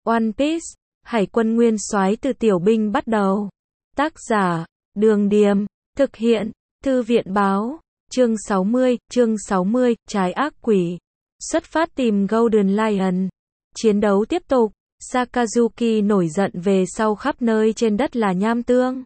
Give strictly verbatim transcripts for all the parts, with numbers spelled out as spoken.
One Piece, Hải quân nguyên soái từ tiểu binh bắt đầu. Tác giả, Đường Điềm, thực hiện, Thư viện báo, chương sáu mươi, chương sáu mươi, trái ác quỷ. Xuất phát tìm Golden Lion. Chiến đấu tiếp tục, Sakazuki nổi giận về sau khắp nơi trên đất là nham tương.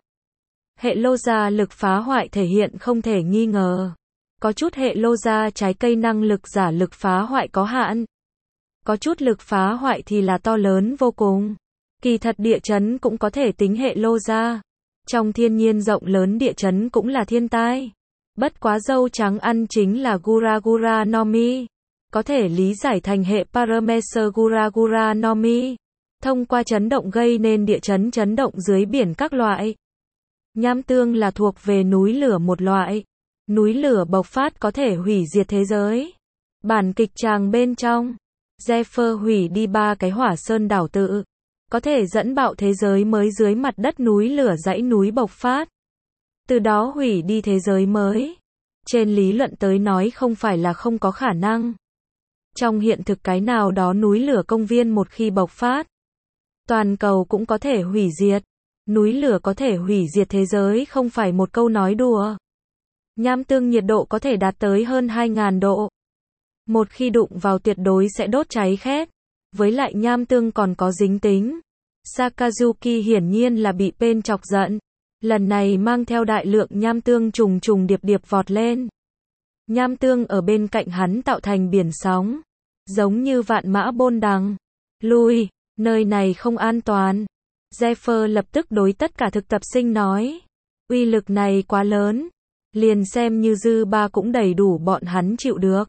Hệ lô gia lực phá hoại thể hiện không thể nghi ngờ. Có chút hệ lô gia trái cây năng lực giả lực phá hoại có hạn. Có chút lực phá hoại thì là to lớn vô cùng. Kỳ thật địa chấn cũng có thể tính hệ lô gia. Trong thiên nhiên rộng lớn địa chấn cũng là thiên tai. Bất quá dâu trắng ăn chính là Gura Gura no Mi. Có thể lý giải thành hệ Paramecer Gura Gura no Mi. Thông qua chấn động gây nên địa chấn chấn động dưới biển các loại. Nham tương là thuộc về núi lửa một loại. Núi lửa bộc phát có thể hủy diệt thế giới. Bản kịch tràng bên trong, Zephyr hủy đi ba cái hỏa sơn đảo tự. Có thể dẫn bạo thế giới mới dưới mặt đất núi lửa dãy núi bộc phát. Từ đó hủy đi thế giới mới. Trên lý luận tới nói không phải là không có khả năng. Trong hiện thực cái nào đó núi lửa công viên một khi bộc phát, toàn cầu cũng có thể hủy diệt. Núi lửa có thể hủy diệt thế giới không phải một câu nói đùa. Nham tương nhiệt độ có thể đạt tới hơn hai nghìn độ. Một khi đụng vào tuyệt đối sẽ đốt cháy khét. Với lại nham tương còn có dính tính. Sakazuki hiển nhiên là bị Pain chọc giận. Lần này mang theo đại lượng nham tương trùng trùng điệp điệp vọt lên. Nham tương ở bên cạnh hắn tạo thành biển sóng. Giống như vạn mã bôn đằng. Lui, nơi này không an toàn. Zephyr lập tức đối tất cả thực tập sinh nói. Uy lực này quá lớn. Liền xem như dư ba cũng đầy đủ bọn hắn chịu được.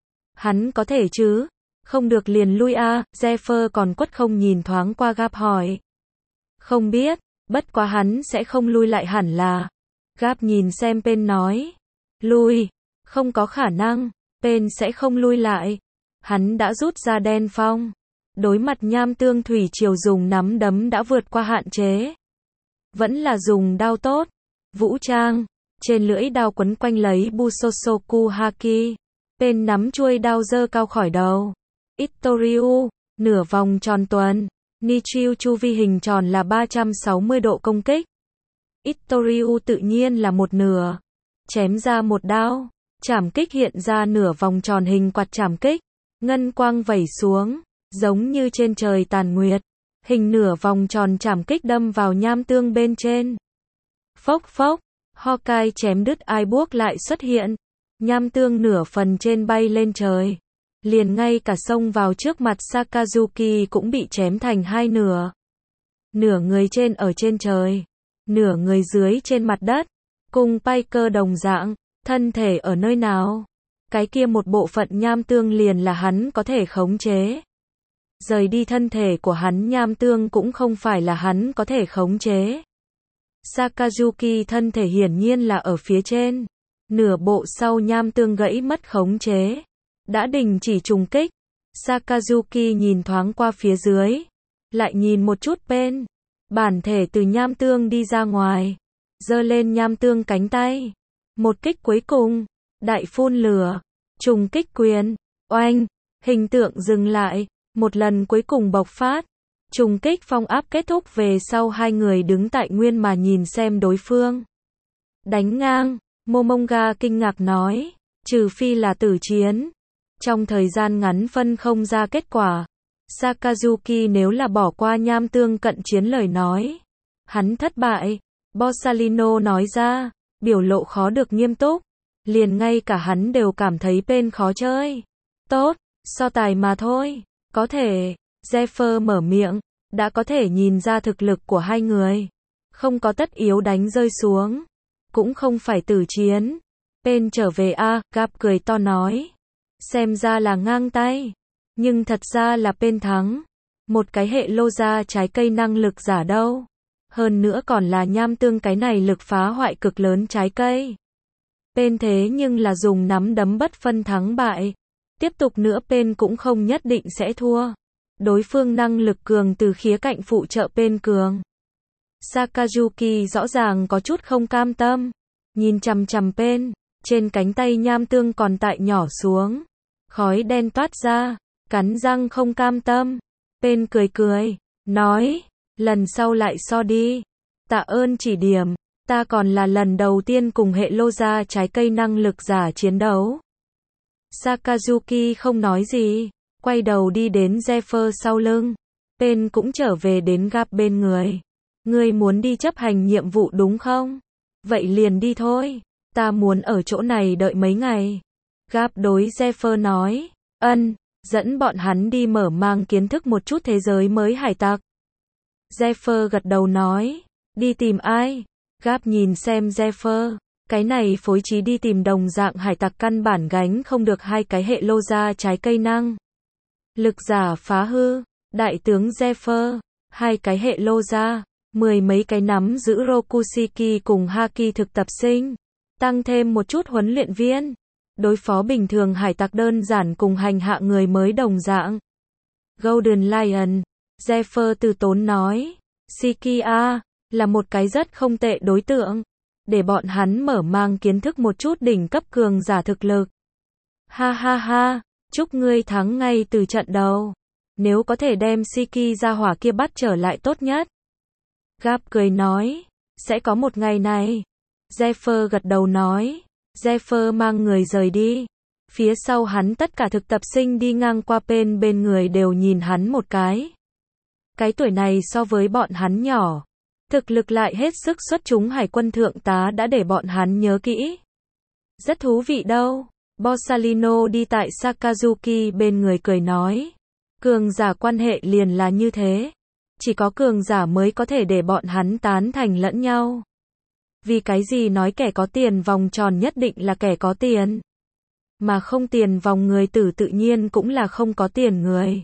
Hắn có thể chứ? Không được liền lui a. À, Zephyr còn quất không nhìn thoáng qua Gap hỏi. Không biết, bất quá hắn sẽ không lui lại hẳn là. Gap nhìn xem Pain nói. Lui, không có khả năng, Pain sẽ không lui lại. Hắn đã rút ra đen phong. Đối mặt nham tương thủy triều dùng nắm đấm đã vượt qua hạn chế. Vẫn là dùng đao tốt. Vũ trang, trên lưỡi đao quấn quanh lấy Busosoku Haki. Pain nắm chuôi đao giơ cao khỏi đầu. Itoriu, nửa vòng tròn tuần. Nichiu chu vi hình tròn là ba trăm sáu mươi độ công kích. Itoriu tự nhiên là một nửa. Chém ra một đao. Chảm kích hiện ra nửa vòng tròn hình quạt chảm kích. Ngân quang vẩy xuống. Giống như trên trời tàn nguyệt. Hình nửa vòng tròn chảm kích đâm vào nham tương bên trên. Phốc phốc. Hawkeye chém đứt ai buốc lại xuất hiện. Nham tương nửa phần trên bay lên trời. Liền ngay cả xông vào trước mặt Sakazuki cũng bị chém thành hai nửa. Nửa người trên ở trên trời. Nửa người dưới trên mặt đất. Cùng Piker đồng dạng. Thân thể ở nơi nào? Cái kia một bộ phận nham tương liền là hắn có thể khống chế. Rời đi thân thể của hắn nham tương cũng không phải là hắn có thể khống chế. Sakazuki thân thể hiển nhiên là ở phía trên. Nửa bộ sau nham tương gãy mất khống chế. Đã đình chỉ trùng kích. Sakazuki nhìn thoáng qua phía dưới. Lại nhìn một chút Pain. Bản thể từ nham tương đi ra ngoài. Giơ lên nham tương cánh tay. Một kích cuối cùng. Đại phun lửa. Trùng kích quyền. Oanh. Hình tượng dừng lại. Một lần cuối cùng bộc phát. Trùng kích phong áp kết thúc về sau hai người đứng tại nguyên mà nhìn xem đối phương. Đánh ngang. Momonga kinh ngạc nói. Trừ phi là tử chiến. Trong thời gian ngắn phân không ra kết quả. Sakazuki nếu là bỏ qua nham tương cận chiến lời nói. Hắn thất bại. Borsalino nói ra. Biểu lộ khó được nghiêm túc. Liền ngay cả hắn đều cảm thấy Pain khó chơi. Tốt, so tài mà thôi. Có thể. Zephyr mở miệng. Đã có thể nhìn ra thực lực của hai người. Không có tất yếu đánh rơi xuống. Cũng không phải tử chiến. Pain trở về a. À, Gap cười to nói. Xem ra là ngang tay. Nhưng thật ra là Pain thắng. Một cái hệ lô gia trái cây năng lực giả đâu. Hơn nữa còn là nham tương cái này lực phá hoại cực lớn trái cây. Pain thế nhưng là dùng nắm đấm bất phân thắng bại. Tiếp tục nữa Pain cũng không nhất định sẽ thua. Đối phương năng lực cường từ khía cạnh phụ trợ Pain cường. Sakazuki rõ ràng có chút không cam tâm. Nhìn chằm chằm Pain. Trên cánh tay nham tương còn tại nhỏ xuống. Khói đen toát ra. Cắn răng không cam tâm. Pen cười cười, nói, lần sau lại so đi. Tạ ơn chỉ điểm, ta còn là lần đầu tiên cùng hệ lô gia trái cây năng lực giả chiến đấu. Sakazuki không nói gì, quay đầu đi đến Zephyr sau lưng. Pen cũng trở về đến Gap bên người. Ngươi muốn đi chấp hành nhiệm vụ đúng không? Vậy liền đi thôi, ta muốn ở chỗ này đợi mấy ngày. Gap đối Zephyr nói, ân, dẫn bọn hắn đi mở mang kiến thức một chút thế giới mới hải tặc. Zephyr gật đầu nói, đi tìm ai? Gap nhìn xem Zephyr, cái này phối trí đi tìm đồng dạng hải tặc căn bản gánh không được hai cái hệ lô gia trái cây năng. Lực giả phá hư, đại tướng Zephyr, hai cái hệ lô gia, mười mấy cái nắm giữ Rokushiki cùng Haki thực tập sinh, tăng thêm một chút huấn luyện viên. Đối phó bình thường hải tặc đơn giản cùng hành hạ người mới đồng dạng. Golden Lion, Zephyr từ tốn nói, Shikia, là một cái rất không tệ đối tượng. Để bọn hắn mở mang kiến thức một chút đỉnh cấp cường giả thực lực. Ha ha ha, chúc ngươi thắng ngay từ trận đầu. Nếu có thể đem Shiki ra hỏa kia bắt trở lại tốt nhất. Gap cười nói, sẽ có một ngày này. Zephyr gật đầu nói. Zephyr mang người rời đi. Phía sau hắn tất cả thực tập sinh đi ngang qua Pen bên người đều nhìn hắn một cái. Cái tuổi này so với bọn hắn nhỏ. Thực lực lại hết sức xuất chúng hải quân thượng tá đã để bọn hắn nhớ kỹ. Rất thú vị đâu. Borsalino đi tại Sakazuki bên người cười nói. Cường giả quan hệ liền là như thế. Chỉ có cường giả mới có thể để bọn hắn tán thành lẫn nhau. Vì cái gì nói kẻ có tiền vòng tròn nhất định là kẻ có tiền. Mà không tiền vòng người tử tự nhiên cũng là không có tiền người.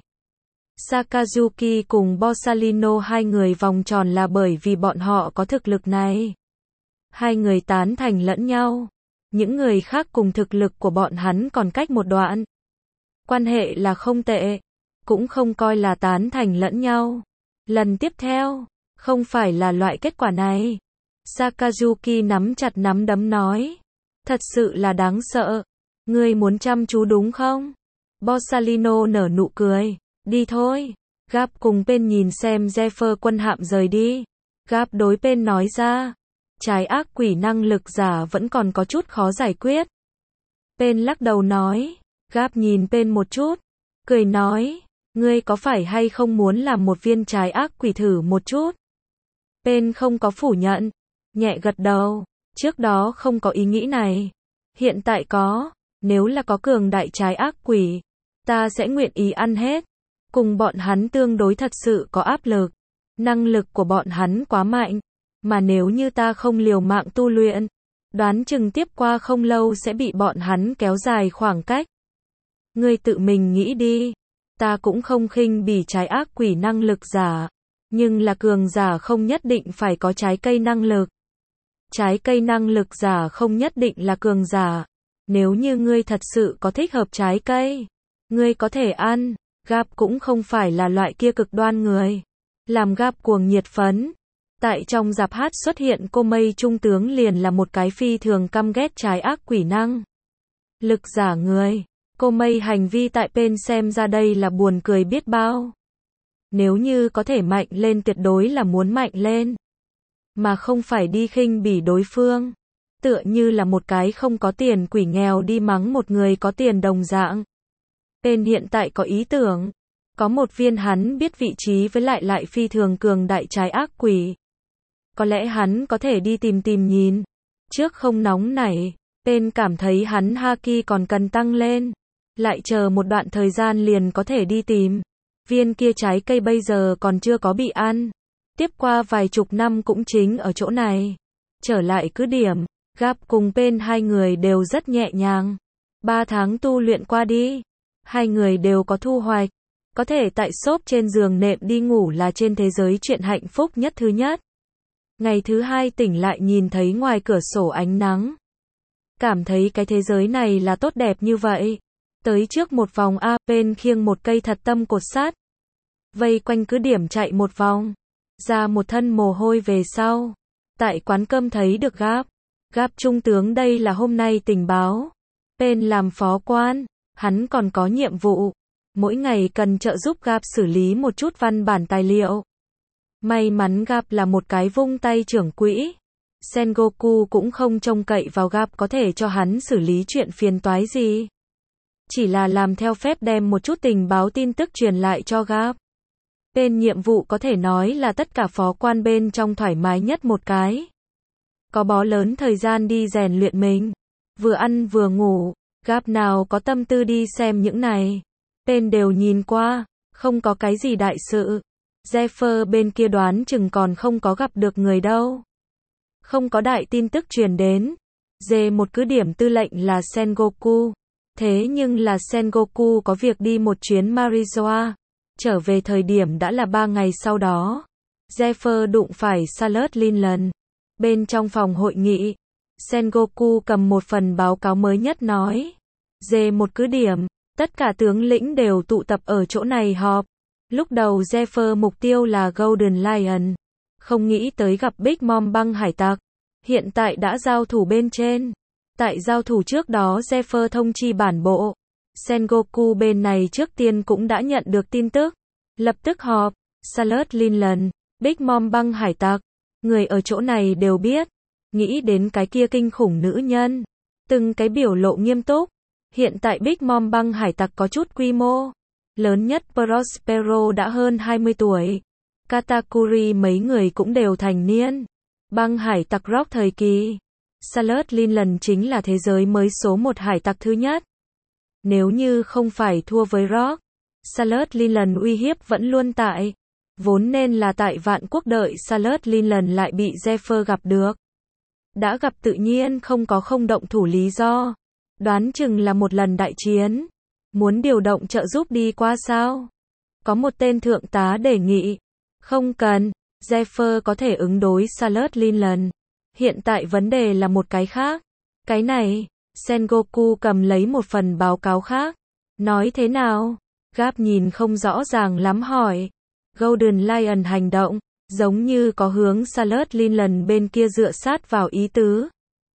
Sakazuki cùng Borsalino hai người vòng tròn là bởi vì bọn họ có thực lực này. Hai người tán thành lẫn nhau. Những người khác cùng thực lực của bọn hắn còn cách một đoạn. Quan hệ là không tệ. Cũng không coi là tán thành lẫn nhau. Lần tiếp theo, không phải là loại kết quả này. Sakazuki nắm chặt nắm đấm nói. Thật sự là đáng sợ. Ngươi muốn chăm chú đúng không? Borsalino nở nụ cười. Đi thôi. Gap cùng Pen nhìn xem Zephyr quân hạm rời đi. Gap đối Pen nói ra. Trái ác quỷ năng lực giả vẫn còn có chút khó giải quyết. Pen lắc đầu nói. Gap nhìn Pen một chút. Cười nói. Ngươi có phải hay không muốn làm một viên trái ác quỷ thử một chút? Pen không có phủ nhận. Nhẹ gật đầu. Trước đó không có ý nghĩ này. Hiện tại có. Nếu là có cường đại trái ác quỷ, ta sẽ nguyện ý ăn hết. Cùng bọn hắn tương đối thật sự có áp lực. Năng lực của bọn hắn quá mạnh. Mà nếu như ta không liều mạng tu luyện, đoán chừng tiếp qua không lâu sẽ bị bọn hắn kéo dài khoảng cách. Ngươi tự mình nghĩ đi. Ta cũng không khinh bỉ trái ác quỷ năng lực giả. Nhưng là cường giả không nhất định phải có trái cây năng lực. Trái cây năng lực giả không nhất định là cường giả. Nếu như ngươi thật sự có thích hợp trái cây, ngươi có thể ăn. Gap cũng không phải là loại kia cực đoan người. Làm Gap cuồng nhiệt phấn. Tại trong rạp hát xuất hiện cô mây trung tướng liền là một cái phi thường căm ghét trái ác quỷ năng lực giả người. Cô mây hành vi tại Pen xem ra đây là buồn cười biết bao. Nếu như có thể mạnh lên tuyệt đối là muốn mạnh lên. Mà không phải đi khinh bỉ đối phương. Tựa như là một cái không có tiền quỷ nghèo đi mắng một người có tiền đồng dạng. Pen hiện tại có ý tưởng. Có một viên hắn biết vị trí với lại lại phi thường cường đại trái ác quỷ. Có lẽ hắn có thể đi tìm tìm nhìn. Trước không nóng nảy, Pen cảm thấy hắn Haki còn cần tăng lên. Lại chờ một đoạn thời gian liền có thể đi tìm. Viên kia trái cây bây giờ còn chưa có bị ăn. Tiếp qua vài chục năm cũng chính ở chỗ này. Trở lại cứ điểm, Gap cùng Pen hai người đều rất nhẹ nhàng. Ba tháng tu luyện qua đi. Hai người đều có thu hoạch. Có thể tại xốp trên giường nệm đi ngủ là trên thế giới chuyện hạnh phúc nhất thứ nhất. Ngày thứ hai tỉnh lại nhìn thấy ngoài cửa sổ ánh nắng. Cảm thấy cái thế giới này là tốt đẹp như vậy. Tới trước một vòng A, Pen khiêng một cây thật tâm cột sắt. Vây quanh cứ điểm chạy một vòng. Ra một thân mồ hôi về sau. Tại quán cơm thấy được Gap. Gap trung tướng đây là hôm nay tình báo. Pen làm phó quan. Hắn còn có nhiệm vụ. mỗi ngày cần trợ giúp Garp xử lý một chút văn bản tài liệu. May mắn Garp là một cái vung tay trưởng quỹ. Sengoku cũng không trông cậy vào Garp có thể cho hắn xử lý chuyện phiền toái gì. Chỉ là làm theo phép đem một chút tình báo tin tức truyền lại cho Garp. Bên nhiệm vụ có thể nói là tất cả phó quan bên trong thoải mái nhất một cái. Có bó lớn thời gian đi rèn luyện mình. Vừa ăn vừa ngủ, Garp nào có tâm tư đi xem những này. Bên đều nhìn qua, không có cái gì đại sự. Zephyr bên kia đoán chừng còn không có gặp được người đâu. Không có đại tin tức truyền đến. Dê một cứ điểm tư lệnh là Sengoku. Thế nhưng là Sengoku có việc đi một chuyến Marizoa. Trở về thời điểm đã là ba ngày sau đó. Zephyr đụng phải Charlotte Linland. Bên trong phòng hội nghị, Sengoku cầm một phần báo cáo mới nhất nói. Dê một cứ điểm, tất cả tướng lĩnh đều tụ tập ở chỗ này họp. Lúc đầu Zephyr mục tiêu là Golden Lion. Không nghĩ tới gặp Big Mom băng hải tặc. Hiện tại đã giao thủ bên trên. Tại giao thủ trước đó Zephyr thông chi bản bộ. Sengoku bên này trước tiên cũng đã nhận được tin tức. Lập tức họp. Charlotte Linland, Big Mom băng hải tặc. Người ở chỗ này đều biết. Nghĩ đến cái kia kinh khủng nữ nhân. Từng cái biểu lộ nghiêm túc. Hiện tại Big Mom băng hải tặc có chút quy mô. Lớn nhất Prospero đã hơn hai mươi tuổi. Katakuri mấy người cũng đều thành niên. Băng hải tặc Rock thời kỳ. Charlotte Linland chính là thế giới mới số một hải tặc thứ nhất. Nếu như không phải thua với Rock, Charlotte Linland uy hiếp vẫn luôn tại. Vốn nên là tại vạn quốc đợi Charlotte Linland lại bị Zephyr gặp được. Đã gặp tự nhiên không có không động thủ lý do. Đoán chừng là một lần đại chiến. Muốn điều động trợ giúp đi qua sao? Có một tên thượng tá đề nghị. Không cần, Zephyr có thể ứng đối Charlotte Linland. Hiện tại vấn đề là một cái khác. Cái này, Sengoku cầm lấy một phần báo cáo khác. Nói thế nào? Garp nhìn không rõ ràng lắm hỏi. Golden Lion hành động, giống như có hướng Charlotte Linland bên kia dựa sát vào ý tứ.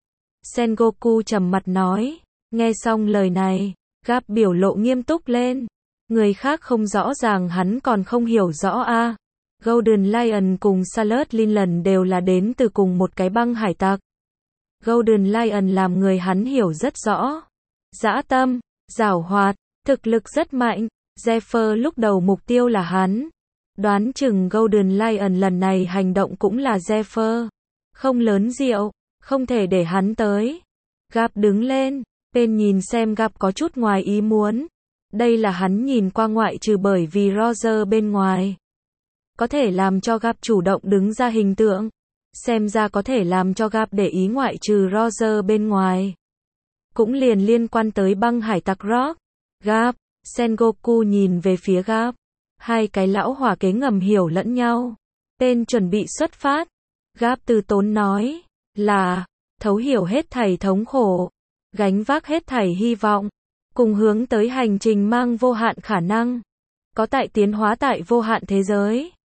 Sengoku trầm mặt nói. Nghe xong lời này, Garp biểu lộ nghiêm túc lên. Người khác không rõ ràng hắn còn không hiểu rõ a. À. Golden Lion cùng Charlotte Linland đều là đến từ cùng một cái băng hải tặc. Golden Lion làm người hắn hiểu rất rõ. Dã tâm, giảo hoạt, thực lực rất mạnh. Zephyr lúc đầu mục tiêu là hắn. Đoán chừng Golden Lion lần này hành động cũng là Zephyr. Không lớn rượu, không thể để hắn tới. Garp đứng lên, bên nhìn xem Garp có chút ngoài ý muốn. Đây là hắn nhìn qua ngoại trừ bởi vì Roger bên ngoài. Có thể làm cho Garp chủ động đứng ra hình tượng. Xem ra có thể làm cho Garp để ý ngoại trừ Roger bên ngoài. Cũng liền liên quan tới băng hải tặc Rock. Garp, Sengoku nhìn về phía Garp. Hai cái lão hỏa kế ngầm hiểu lẫn nhau. Tên chuẩn bị xuất phát. Garp từ tốn nói. Là, thấu hiểu hết thảy thống khổ. Gánh vác hết thảy hy vọng. Cùng hướng tới hành trình mang vô hạn khả năng. Có tại tiến hóa tại vô hạn thế giới.